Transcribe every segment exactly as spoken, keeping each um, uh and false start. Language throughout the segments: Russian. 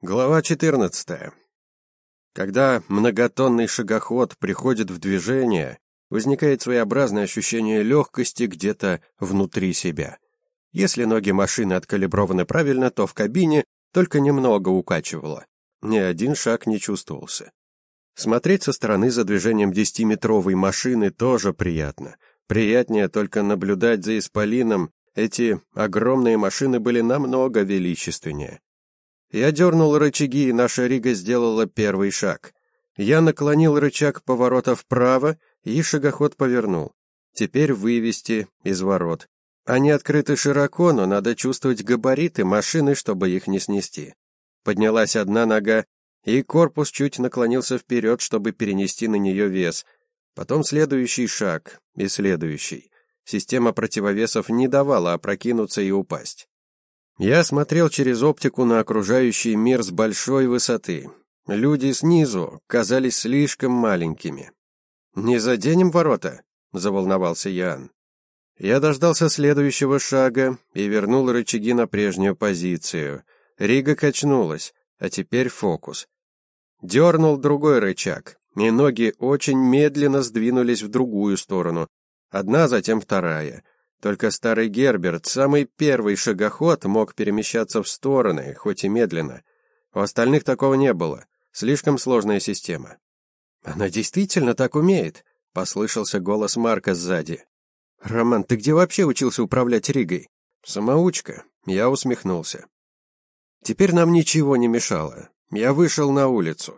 Глава четырнадцатая. Когда многотонный шагоход приходит в движение, возникает своеобразное ощущение легкости где-то внутри себя. Если ноги машины откалиброваны правильно, то в кабине только немного укачивало. Ни один шаг не чувствовался. Смотреть со стороны за движением десятиметровой машины тоже приятно. Приятнее только наблюдать за исполином. Эти огромные машины были намного величественнее. Я дернул рычаги, и наша Рига сделала первый шаг. Я наклонил рычаг поворота вправо, и шагоход повернул. Теперь вывести из ворот. Они открыты широко, но надо чувствовать габариты машины, чтобы их не снести. Поднялась одна нога, и корпус чуть наклонился вперед, чтобы перенести на нее вес. Потом следующий шаг и следующий. Система противовесов не давала опрокинуться и упасть. Я смотрел через оптику на окружающий мир с большой высоты. Люди снизу казались слишком маленькими. «Не заденем ворота?» — заволновался Ян. Я дождался следующего шага и вернул рычаги на прежнюю позицию. Рига качнулась, а теперь фокус. Дернул другой рычаг, и ноги очень медленно сдвинулись в другую сторону. Одна, затем вторая. Только старый Герберт, самый первый шагоход, мог перемещаться в стороны, хоть и медленно. У остальных такого не было. Слишком сложная система. «Она действительно так умеет?» — послышался голос Марка сзади. «Роман, ты где вообще учился управлять Ригой?» «Самоучка», — я усмехнулся. Теперь нам ничего не мешало. Я вышел на улицу.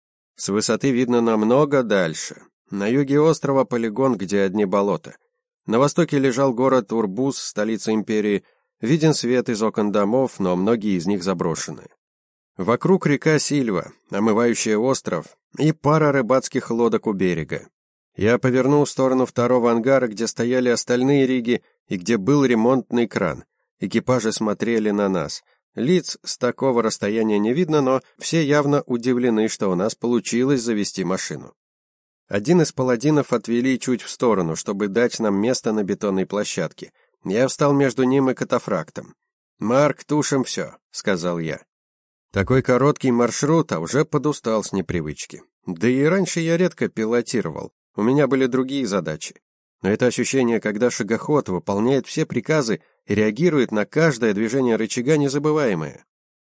С высоты видно намного дальше. На юге острова полигон, где одни болота. На востоке лежал город Урбус, столица империи. Виден свет из окон домов, но многие из них заброшены. Вокруг река Сильва, омывающая остров, и пара рыбацких лодок у берега. Я повернул в сторону второго ангара, где стояли остальные риги и где был ремонтный кран. Экипажи смотрели на нас. Лиц с такого расстояния не видно, но все явно удивлены, что у нас получилось завести машину. Один из паладинов отвели чуть в сторону, чтобы дать нам место на бетонной площадке. Я встал между ним и катафрактом. «Марк, тушим все», — сказал я. Такой короткий маршрут, а уже подустал с непривычки. Да и раньше я редко пилотировал, у меня были другие задачи. Но это ощущение, когда шагоход выполняет все приказы и реагирует на каждое движение рычага, незабываемое.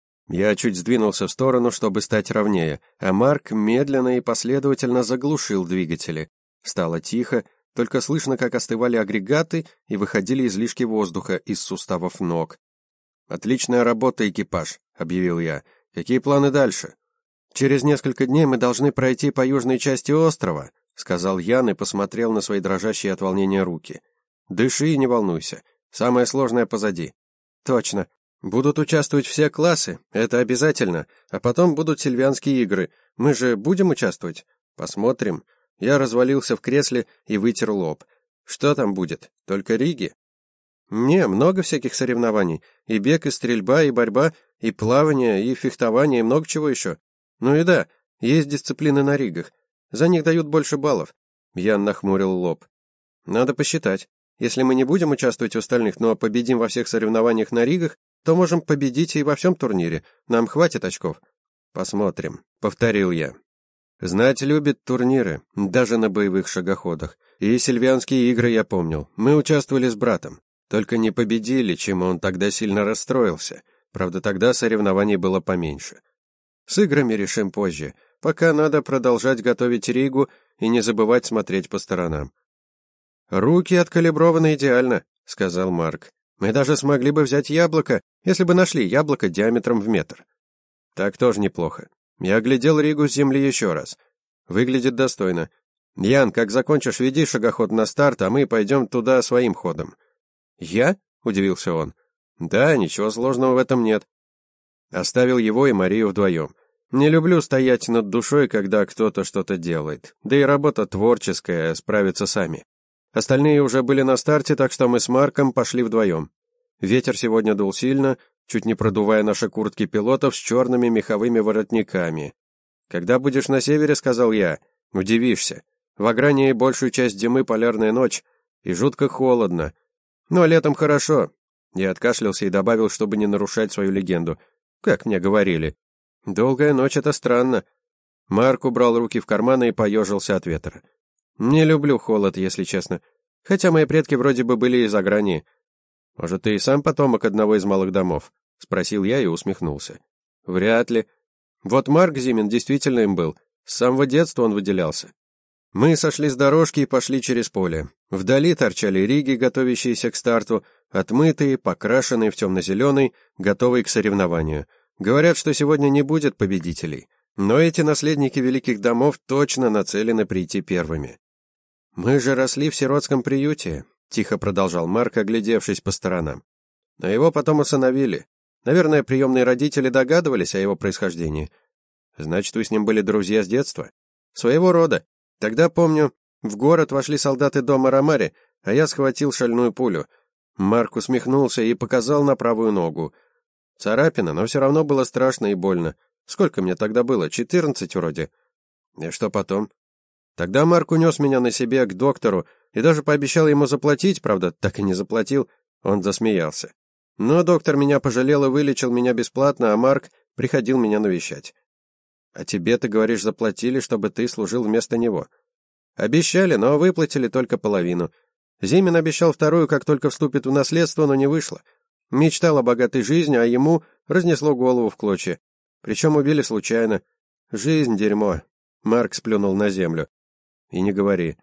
Я чуть сдвинулся в сторону, чтобы стать ровнее, а Марк медленно и последовательно заглушил двигатели. Стало тихо, только слышно, как остывали агрегаты и выходили излишки воздуха из суставов ног. «Отличная работа, экипаж», — объявил я. «Какие планы дальше?» «Через несколько дней мы должны пройти по южной части острова», — сказал Ян и посмотрел на свои дрожащие от волнения руки. «Дыши и не волнуйся. Самое сложное позади». «Точно. Будут участвовать все классы, это обязательно, а потом будут сильвианские игры. Мы же будем участвовать? Посмотрим». Я развалился в кресле и вытер лоб. «Что там будет? Только риги?» «Не, много всяких соревнований. И бег, и стрельба, и борьба, и плавание, и фехтование, и много чего еще. Ну и да, есть дисциплины на ригах. За них дают больше баллов». Ян нахмурил лоб. «Надо посчитать. Если мы не будем участвовать в остальных, но победим во всех соревнованиях на ригах, то можем победить и во всем турнире. Нам хватит очков». «Посмотрим», — повторил я. Знать любит турниры, даже на боевых шагоходах. И сильвианские игры я помнил. Мы участвовали с братом. Только не победили, чему он тогда сильно расстроился. Правда, тогда соревнований было поменьше. С играми решим позже. Пока надо продолжать готовить Ригу и не забывать смотреть по сторонам. «Руки откалиброваны идеально», — сказал Марк. «Мы даже смогли бы взять яблоко, если бы нашли яблоко диаметром в метр». «Так тоже неплохо. Я оглядел Ригу с земли еще раз. Выглядит достойно. Ян, как закончишь, веди шагоход на старт, а мы пойдем туда своим ходом». «Я?» — удивился он. «Да, ничего сложного в этом нет». Оставил его и Марию вдвоем. Не люблю стоять над душой, когда кто-то что-то делает. Да и работа творческая, справятся сами. Остальные уже были на старте, так что мы с Марком пошли вдвоем. Ветер сегодня дул сильно, чуть не продувая наши куртки пилотов с черными меховыми воротниками. «Когда будешь на севере, — сказал я, — удивишься. В Агрании большую часть зимы полярная ночь, и жутко холодно. Но летом хорошо». Я откашлялся и добавил, чтобы не нарушать свою легенду. «Как мне говорили». Долгая ночь — это странно. Марк убрал руки в карманы и поежился от ветра. Не люблю холод, если честно. Хотя мои предки вроде бы были из Агрании. Может, ты и сам потомок одного из малых домов? Спросил я и усмехнулся. Вряд ли. Вот Марк Зимин действительно им был. С самого детства он выделялся. Мы сошли с дорожки и пошли через поле. Вдали торчали риги, готовящиеся к старту, отмытые, покрашенные в темно-зеленый, готовые к соревнованию. Говорят, что сегодня не будет победителей. Но эти наследники великих домов точно нацелены прийти первыми. «Мы же росли в сиротском приюте», — тихо продолжал Марк, оглядевшись по сторонам. «Но его потом усыновили. Наверное, приемные родители догадывались о его происхождении. Значит, вы с ним были друзья с детства? Своего рода. Тогда, помню, в город вошли солдаты дома Ромари, а я схватил шальную пулю. Марк усмехнулся и показал на правую ногу. Царапина, но все равно было страшно и больно. Сколько мне тогда было? Четырнадцать вроде. И что потом? Тогда Марк унес меня на себе к доктору и даже пообещал ему заплатить, правда, так и не заплатил. Он засмеялся. Но доктор меня пожалел и вылечил меня бесплатно, а Марк приходил меня навещать. А тебе, ты говоришь, заплатили, чтобы ты служил вместо него. Обещали, но выплатили только половину. Зимин обещал вторую, как только вступит в наследство, но не вышло. Мечтал о богатой жизни, а ему разнесло голову в клочья. Причем убили случайно. Жизнь — дерьмо. Марк сплюнул на землю. И не говори.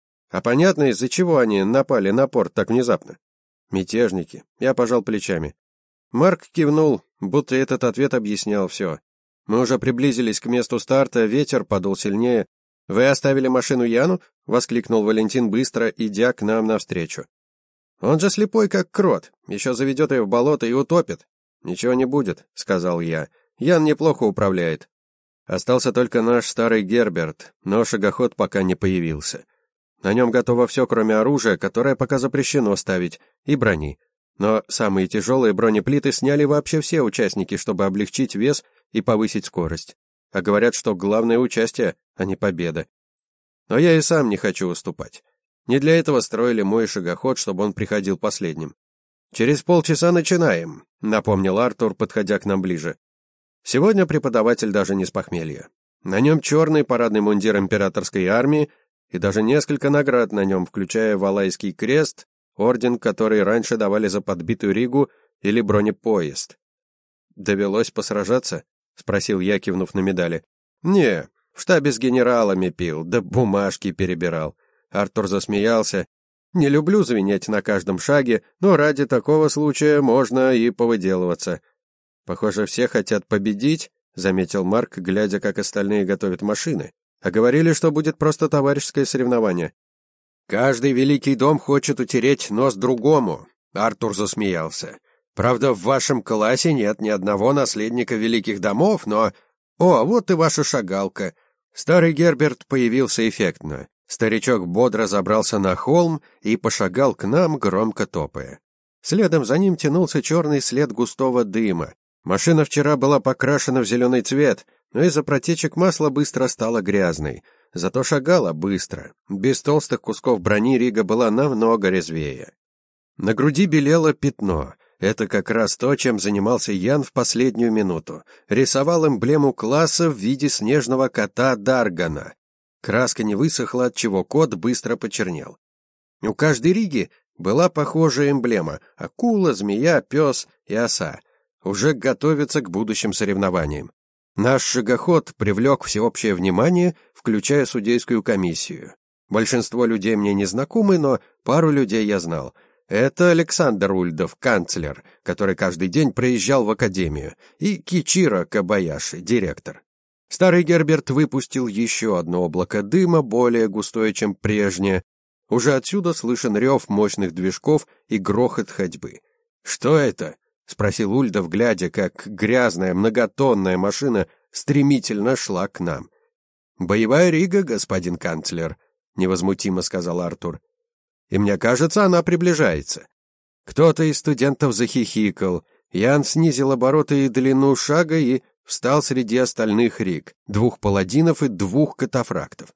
А понятно, из-за чего они напали на порт так внезапно? Мятежники. Я пожал плечами. Марк кивнул, будто этот ответ объяснял все. Мы уже приблизились к месту старта, ветер подул сильнее. «Вы оставили машину Яну?» — воскликнул Валентин быстро, идя к нам навстречу. «Он же слепой, как крот. Еще заведет ее в болото и утопит». «Ничего не будет», — сказал я. «Ян неплохо управляет». Остался только наш старый Герберт, но шагоход пока не появился. На нем готово все, кроме оружия, которое пока запрещено ставить, и брони. Но самые тяжелые бронеплиты сняли вообще все участники, чтобы облегчить вес и повысить скорость. А говорят, что главное участие, а не победа. Но я и сам не хочу уступать. Не для этого строили мой шагоход, чтобы он приходил последним. «Через полчаса начинаем», — напомнил Артур, подходя к нам ближе. Сегодня преподаватель даже не с похмелья. На нем черный парадный мундир императорской армии и даже несколько наград на нем, включая Валайский крест, орден, который раньше давали за подбитую Ригу, или бронепоезд. «Довелось посражаться?» — спросил я, кивнув на медали. «Не, в штабе с генералами пил, да бумажки перебирал». Артур засмеялся. «Не люблю звенеть на каждом шаге, но ради такого случая можно и повыделываться». «Похоже, все хотят победить», — заметил Марк, глядя, как остальные готовят машины. «А говорили, что будет просто товарищеское соревнование». «Каждый великий дом хочет утереть нос другому», — Артур засмеялся. «Правда, в вашем классе нет ни одного наследника великих домов, но... О, вот и ваша шагалка». Старый Герберт появился эффектно. Старичок бодро забрался на холм и пошагал к нам, громко топая. Следом за ним тянулся черный след густого дыма. Машина вчера была покрашена в зеленый цвет, но из-за протечек масла быстро стала грязной. Зато шагала быстро. Без толстых кусков брони Рига была намного резвее. На груди белело пятно. Это как раз то, чем занимался Ян в последнюю минуту. Рисовал эмблему класса в виде снежного кота Даргана. Краска не высохла, отчего кот быстро почернел. У каждой Риги была похожая эмблема — акула, змея, пес и оса. Уже готовятся к будущим соревнованиям. Наш шагоход привлек всеобщее внимание, включая судейскую комиссию. Большинство людей мне не знакомы, но пару людей я знал. Это Александр Ульдов, канцлер, который каждый день проезжал в академию, и Кичиро Кабаяши, директор. Старый Герберт выпустил еще одно облако дыма, более густое, чем прежнее. Уже отсюда слышен рев мощных движков и грохот ходьбы. «Что это?» — спросил Ульдов, глядя, как грязная многотонная машина стремительно шла к нам. «Боевая Рига, господин канцлер», — невозмутимо сказал Артур. «И мне кажется, она приближается». Кто-то из студентов захихикал. Ян снизил обороты и длину шага и встал среди остальных Риг, двух паладинов и двух катафрактов.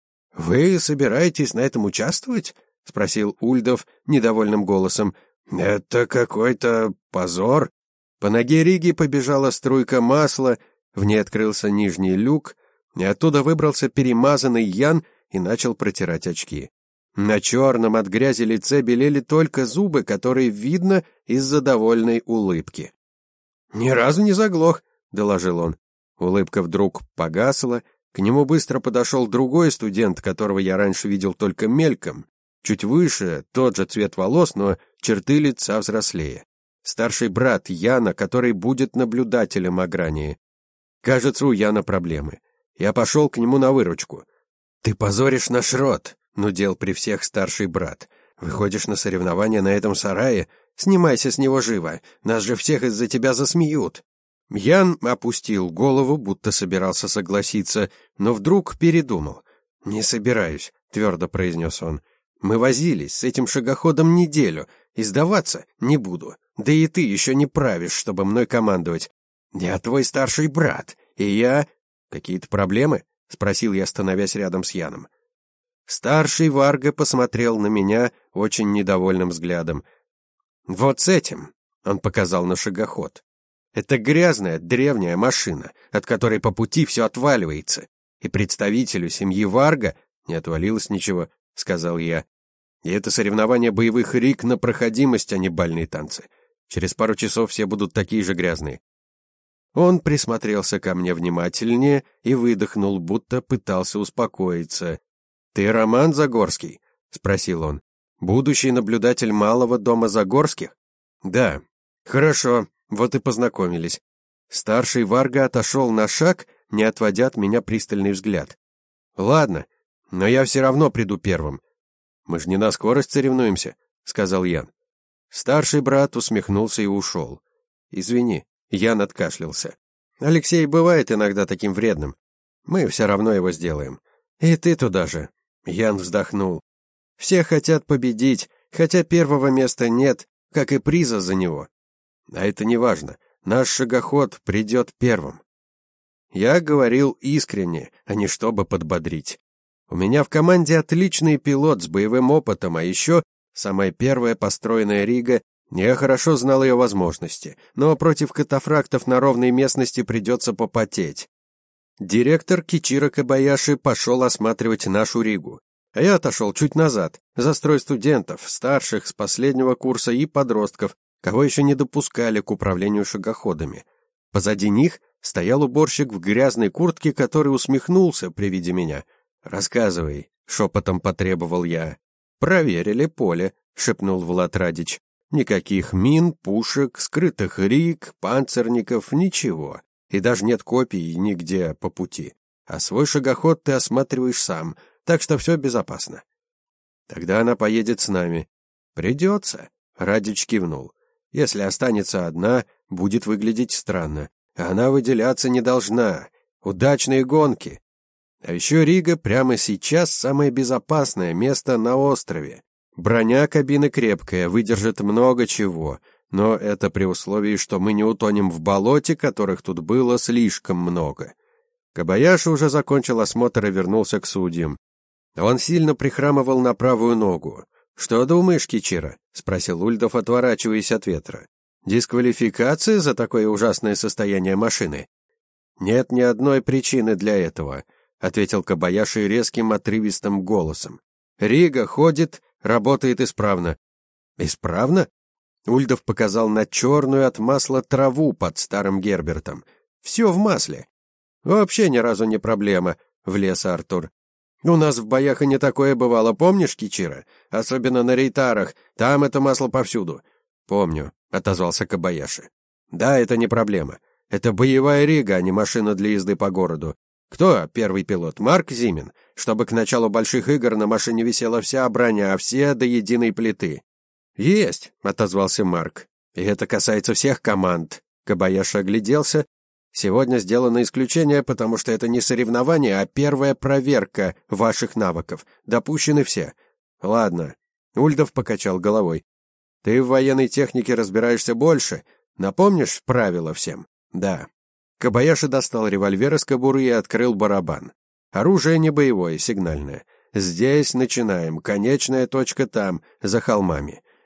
«Вы собираетесь на этом участвовать?» — спросил Ульдов недовольным голосом. «Это какой-то позор». По ноге Риги побежала струйка масла, В ней открылся нижний люк, и оттуда выбрался перемазанный Ян и начал протирать очки. На черном от грязи лице белели только зубы, которые видно из-за довольной улыбки. «Ни разу не заглох», — доложил он. Улыбка вдруг погасла, к нему быстро подошел другой студент, которого я раньше видел только мельком. Чуть выше, тот же цвет волос, но черты лица взрослее. Старший брат Яна, который будет наблюдателем Агрании. Кажется, у Яна проблемы. Я пошел к нему на выручку. «Ты позоришь наш род», — нудел при всех старший брат. «Выходишь на соревнования на этом сарае? Снимайся с него живо, нас же всех из-за тебя засмеют». Ян опустил голову, будто собирался согласиться, но вдруг передумал. «Не собираюсь», — твердо произнес он. «Мы возились с этим шагоходом неделю, и сдаваться не буду. Да и ты еще не правишь, чтобы мной командовать. Я твой старший брат, и я...» «Какие-то проблемы?» — спросил я, становясь рядом с Яном. Старший Варга посмотрел на меня очень недовольным взглядом. «Вот с этим», — он показал на шагоход. «Это грязная древняя машина, от которой по пути все отваливается. И представителю семьи Варга не отвалилось ничего», — сказал я. «И это соревнование боевых риг на проходимость, а не бальные танцы. Через пару часов все будут такие же грязные». Он присмотрелся ко мне внимательнее и выдохнул, будто пытался успокоиться. «Ты Роман Загорский?» — спросил он. «Будущий наблюдатель малого дома Загорских?» «Да». «Хорошо, вот и познакомились». Старший Варга отошел на шаг, не отводя от меня пристальный взгляд. «Ладно, но я все равно приду первым». «Мы ж не на скорость соревнуемся», — сказал Ян. Старший брат усмехнулся и ушел. «Извини». Ян откашлялся. «Алексей бывает иногда таким вредным. Мы все равно его сделаем. И ты туда же». Ян вздохнул. «Все хотят победить, хотя первого места нет, как и приза за него. А это не важно. Наш шагоход придет первым». Я говорил искренне, а не чтобы подбодрить. У меня в команде отличный пилот с боевым опытом, а еще самая первая построенная рига. Я хорошо знал ее возможности, но против катафрактов на ровной местности придется попотеть. Директор Кичиро Кобаяши пошел осматривать нашу ригу, а я отошел чуть назад, за строй студентов, старших с последнего курса и подростков, кого еще не допускали к управлению шагоходами. Позади них стоял уборщик в грязной куртке, который усмехнулся при виде меня. «Рассказывай», — шепотом потребовал я. «Проверили поле», — шепнул Влад Радич. Никаких мин, пушек, скрытых риг, панцирников, ничего. И даже нет копий нигде по пути. А свой шагоход ты осматриваешь сам, так что все безопасно. Тогда она поедет с нами. Придется, Радич кивнул. Если останется одна, будет выглядеть странно. Она выделяться не должна. Удачные гонки. А еще Рига прямо сейчас самое безопасное место на острове. Броня кабины крепкая, выдержит много чего, но это при условии, что мы не утонем в болоте, которых тут было слишком много. Кобаяши уже закончил осмотр и вернулся к судьям. Он сильно прихрамывал на правую ногу. «Что думаешь, Кичиро?» — спросил Ульдов, отворачиваясь от ветра. «Дисквалификация за такое ужасное состояние машины?» «Нет ни одной причины для этого», — ответил Кобаяши резким отрывистым голосом. «Рига ходит, работает исправно». «Исправно?» Ульдов показал на черную от масла траву под старым Гербертом. «Все в масле». «Вообще ни разу не проблема», — влез Артур. «У нас в боях и не такое бывало, помнишь, Кичиро? Особенно на рейтарах, там это масло повсюду». «Помню», — отозвался Кобаяши. «Да, это не проблема. Это боевая рига, а не машина для езды по городу. Кто первый пилот? Марк Зимин? Чтобы к началу больших игр на машине висела вся броня, все до единой плиты». «Есть», — отозвался Марк. «И это касается всех команд». Кобаяши огляделся. «Сегодня сделано исключение, потому что это не соревнование, а первая проверка ваших навыков. Допущены все». «Ладно». Ульдов покачал головой. «Ты в военной технике разбираешься больше. Напомнишь правила всем?» «Да». Кобаяши достал револьвер из кобуры и открыл барабан. «Оружие не боевое, сигнальное. Здесь начинаем. Конечная точка там, за холмами.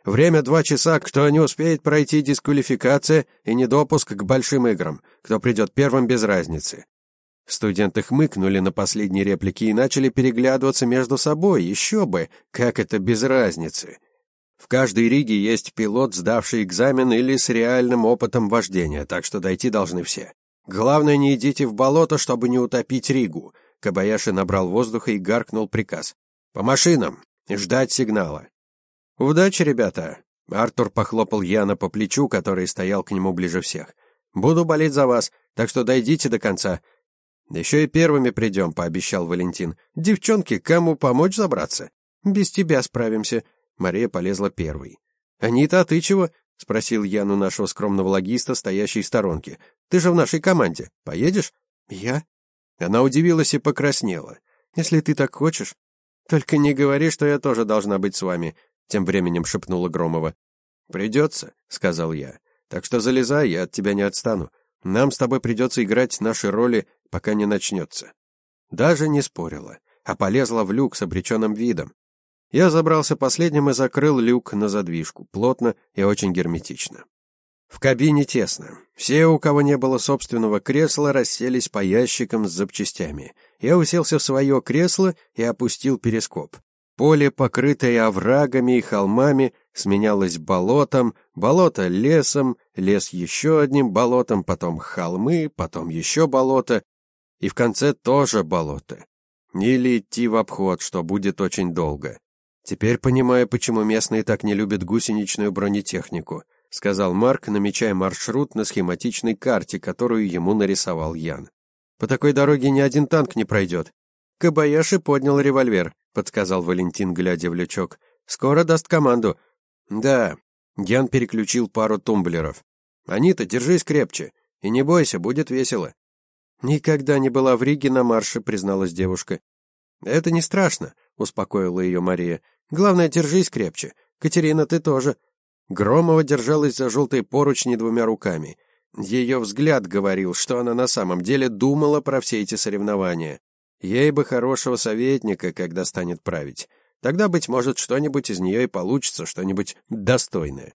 Время два часа, кто не успеет пройти, дисквалификация и недопуск к большим играм. Кто придет первым, без разницы». Студенты хмыкнули на последние реплики и начали переглядываться между собой. Еще бы, как это без разницы? В каждой риге есть пилот, сдавший экзамен или с реальным опытом вождения, так что дойти должны все. Главное, не идите в болото, чтобы не утопить ригу. Кобаяши набрал воздуха и гаркнул приказ. «По машинам! Ждать сигнала!» «Удачи, ребята!» Артур похлопал Яна по плечу, который стоял к нему ближе всех. «Буду болеть за вас, так что дойдите до конца». «Еще и первыми придем», — пообещал Валентин. «Девчонки, кому помочь забраться?» «Без тебя справимся». Мария полезла первой. «Анита, а ты чего?» — спросил Ян у нашего скромного логиста, стоящей в сторонке. «Ты же в нашей команде. Поедешь?» «Я?» Она удивилась и покраснела. «Если ты так хочешь». «Только не говори, что я тоже должна быть с вами», — тем временем шепнула Громова. «Придется», — сказал я. «Так что залезай, я от тебя не отстану. Нам с тобой придется играть наши роли, пока не начнется». Даже не спорила, а полезла в люк с обреченным видом. Я забрался последним и закрыл люк на задвижку, плотно и очень герметично. В кабине тесно. Все, у кого не было собственного кресла, расселись по ящикам с запчастями. Я уселся в свое кресло и опустил перископ. Поле, покрытое оврагами и холмами, сменялось болотом, болото лесом, лес еще одним болотом, потом холмы, потом еще болото, и в конце тоже болото. Или идти в обход, что будет очень долго. «Теперь понимаю, почему местные так не любят гусеничную бронетехнику», сказал Марк, намечая маршрут на схематичной карте, которую ему нарисовал Ян. «По такой дороге ни один танк не пройдет». «Кобаяши поднял револьвер», подсказал Валентин, глядя в лючок. «Скоро даст команду». «Да». Ян переключил пару тумблеров. «Анита, держись крепче. И не бойся, будет весело». «Никогда не была в Риге на марше», призналась девушка. «Это не страшно», успокоила ее Мария. «Главное, держись крепче. Катерина, ты тоже». Громова держалась за желтые поручни двумя руками. Ее взгляд говорил, что она на самом деле думала про все эти соревнования. Ей бы хорошего советника, когда станет править. Тогда, быть может, что-нибудь из нее и получится, что-нибудь достойное.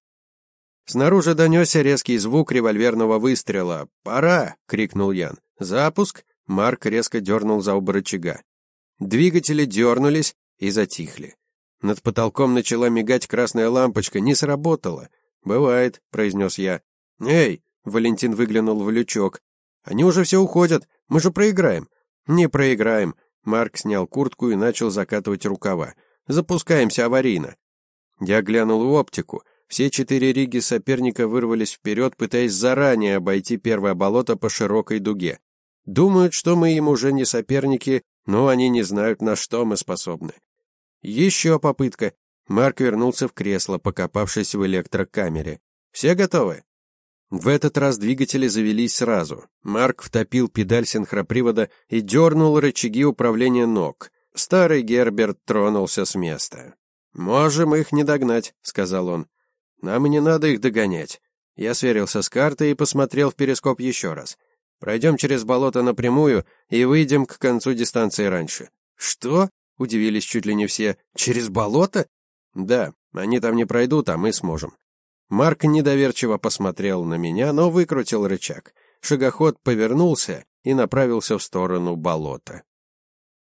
Снаружи донесся резкий звук револьверного выстрела. «Пора!» — крикнул Ян. «Запуск!» — Марк резко дернул за оба рычага. Двигатели дернулись и затихли. Над потолком начала мигать красная лампочка. Не сработало. «Бывает», — произнес я. «Эй!» — Валентин выглянул в лючок. «Они уже все уходят. Мы же проиграем». «Не проиграем». Марк снял куртку и начал закатывать рукава. «Запускаемся аварийно». Я глянул в оптику. Все четыре риги соперника вырвались вперед, пытаясь заранее обойти первое болото по широкой дуге. Думают, что мы им уже не соперники, но они не знают, на что мы способны. Еще попытка. Марк вернулся в кресло, покопавшись в электрокамере. «Все готовы?» В этот раз двигатели завелись сразу. Марк втопил педаль синхропривода и дернул рычаги управления ног. Старый Герберт тронулся с места. «Можем их не догнать», — сказал он. «Нам и не надо их догонять». Я сверился с картой и посмотрел в перископ еще раз. «Пройдем через болото напрямую и выйдем к концу дистанции раньше». «Что?» — удивились чуть ли не все. «Через болото?» «Да, они там не пройдут, а мы сможем». Марк недоверчиво посмотрел на меня, но выкрутил рычаг. Шагоход повернулся и направился в сторону болота.